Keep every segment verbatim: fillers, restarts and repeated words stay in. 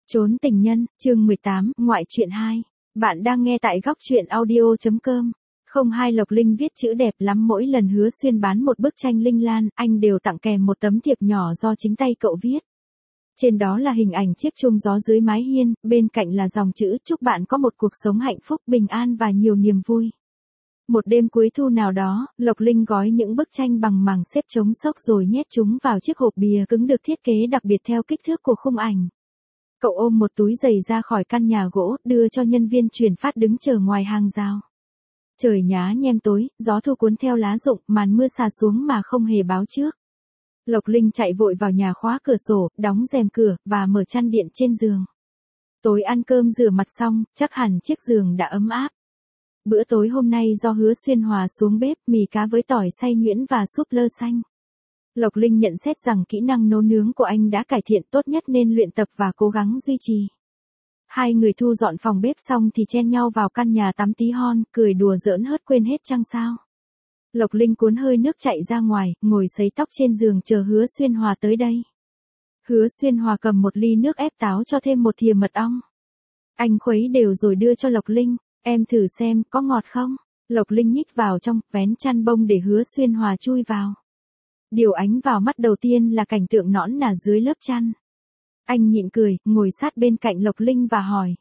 Trốn tình nhân, chương mười tám, ngoại truyện hai. Bạn đang nghe tại góc truyện audio.com. Không hai Lộc Linh viết chữ đẹp lắm, mỗi lần Hứa Xuyên bán một bức tranh Linh Lan, anh đều tặng kèm một tấm thiệp nhỏ do chính tay cậu viết. Trên đó là hình ảnh chiếc chuông gió dưới mái hiên, bên cạnh là dòng chữ chúc bạn có một cuộc sống hạnh phúc, bình an và nhiều niềm vui. Một đêm cuối thu nào đó, Lộc Linh gói những bức tranh bằng màng xếp chống xốc rồi nhét chúng vào chiếc hộp bìa cứng được thiết kế đặc biệt theo kích thước của khung ảnh. Cậu ôm một túi giày ra khỏi căn nhà gỗ, đưa cho nhân viên chuyển phát đứng chờ ngoài hàng rào. Trời nhá nhem tối, gió thu cuốn theo lá rụng, màn mưa xà xuống mà không hề báo trước. Lộc Linh chạy vội vào nhà khóa cửa sổ, đóng rèm cửa, và mở chăn điện trên giường. Tối ăn cơm rửa mặt xong, chắc hẳn chiếc giường đã ấm áp. Bữa tối hôm nay do Hứa Xuyên Hòa xuống bếp, mì cá với tỏi xay nhuyễn và súp lơ xanh. Lộc Linh nhận xét rằng kỹ năng nấu nướng của anh đã cải thiện, tốt nhất nên luyện tập và cố gắng duy trì. Hai người thu dọn phòng bếp xong thì chen nhau vào căn nhà tắm tí hon, cười đùa giỡn hớt quên hết chăng sao. Lộc Linh cuốn hơi nước chạy ra ngoài, ngồi sấy tóc trên giường chờ Hứa Xuyên Hòa tới đây. Hứa Xuyên Hòa cầm một ly nước ép táo cho thêm một thìa mật ong. Anh khuấy đều rồi đưa cho Lộc Linh, em thử xem, có ngọt không? Lộc Linh nhích vào trong, vén chăn bông để Hứa Xuyên Hòa chui vào. Điều ánh vào mắt đầu tiên là cảnh tượng nõn nà dưới lớp chăn. Anh nhịn cười, ngồi sát bên cạnh Lộc Linh và hỏi.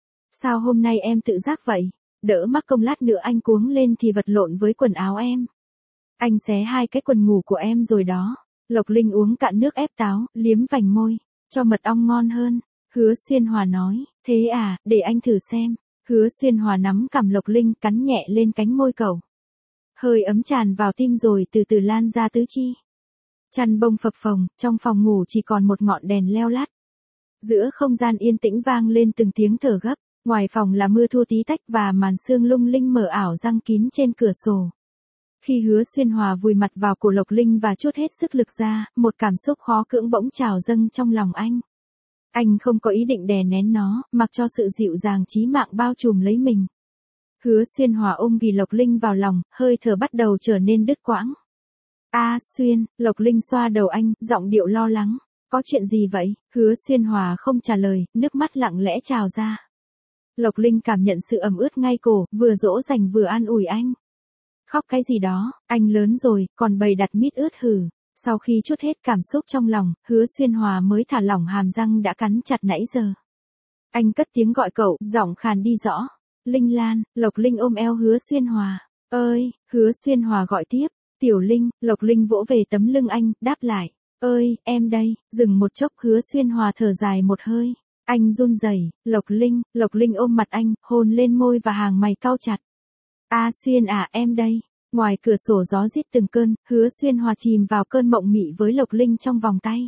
Sao hôm nay em tự giác vậy? Đỡ mắc công lát nữa anh cuống lên thì vật lộn với quần áo em. Anh xé hai cái quần ngủ của em rồi đó. Lộc Linh uống cạn nước ép táo, liếm vành môi. Cho mật ong ngon hơn. Hứa Xuyên Hòa nói, thế à, để anh thử xem. Hứa Xuyên Hòa nắm cằm Lộc Linh, cắn nhẹ lên cánh môi cậu. Hơi ấm tràn vào tim rồi từ từ lan ra tứ chi. Chăn bông phập phồng, trong phòng ngủ chỉ còn một ngọn đèn leo lắt. Giữa không gian yên tĩnh vang lên từng tiếng thở gấp, ngoài phòng là mưa thu tí tách và màn sương lung linh mờ ảo răng kín trên cửa sổ. Khi Hứa Xuyên Hòa vùi mặt vào cổ Lộc Linh và trút hết sức lực ra, một cảm xúc khó cưỡng bỗng trào dâng trong lòng anh. Anh không có ý định đè nén nó, mặc cho sự dịu dàng chí mạng bao trùm lấy mình. Hứa Xuyên Hòa ôm ghì Lộc Linh vào lòng, hơi thở bắt đầu trở nên đứt quãng. A Xuyên, Lộc Linh xoa đầu anh, giọng điệu lo lắng. Có chuyện gì vậy? Hứa Xuyên Hòa không trả lời, nước mắt lặng lẽ trào ra. Lộc Linh cảm nhận sự ẩm ướt ngay cổ, vừa dỗ dành vừa an ủi anh. Khóc cái gì đó, anh lớn rồi, còn bầy đặt mít ướt hử. Sau khi trút hết cảm xúc trong lòng, Hứa Xuyên Hòa mới thả lỏng hàm răng đã cắn chặt nãy giờ. Anh cất tiếng gọi cậu, giọng khàn đi rõ. Linh Lan. Lộc Linh ôm eo Hứa Xuyên Hòa. Ơi, Hứa Xuyên Hòa gọi tiếp. Tiểu Linh. Lộc Linh vỗ về tấm lưng anh, đáp lại. Ơi, em đây. Dừng một chốc, Hứa Xuyên Hòa thở dài một hơi. Anh run rẩy. Lộc Linh. Lộc Linh ôm mặt anh, hôn lên môi và hàng mày cau chặt. A Xuyên à, em đây. Ngoài cửa sổ gió rít từng cơn, Hứa Xuyên Hòa chìm vào cơn mộng mị với Lộc Linh trong vòng tay.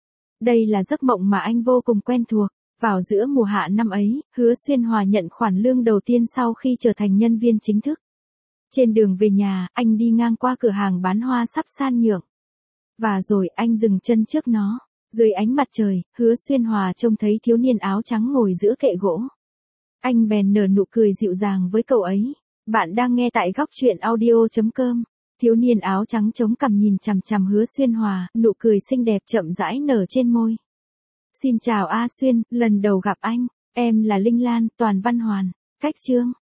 Đây là giấc mộng mà anh vô cùng quen thuộc. Vào giữa mùa hạ năm ấy, Hứa Xuyên Hòa nhận khoản lương đầu tiên sau khi trở thành nhân viên chính thức. Trên đường về nhà, anh đi ngang qua cửa hàng bán hoa sắp san nhượng. Và rồi anh dừng chân trước nó. Dưới ánh mặt trời, Hứa Xuyên Hòa trông thấy thiếu niên áo trắng ngồi giữa kệ gỗ. Anh bèn nở nụ cười dịu dàng với cậu ấy. Bạn đang nghe tại góc truyện audio.com. Thiếu niên áo trắng chống cằm nhìn chằm chằm Hứa Xuyên Hòa, nụ cười xinh đẹp chậm rãi nở trên môi. Xin chào A Xuyên, lần đầu gặp anh, em là Linh Lan, Toàn Văn Hoàn. Cách chương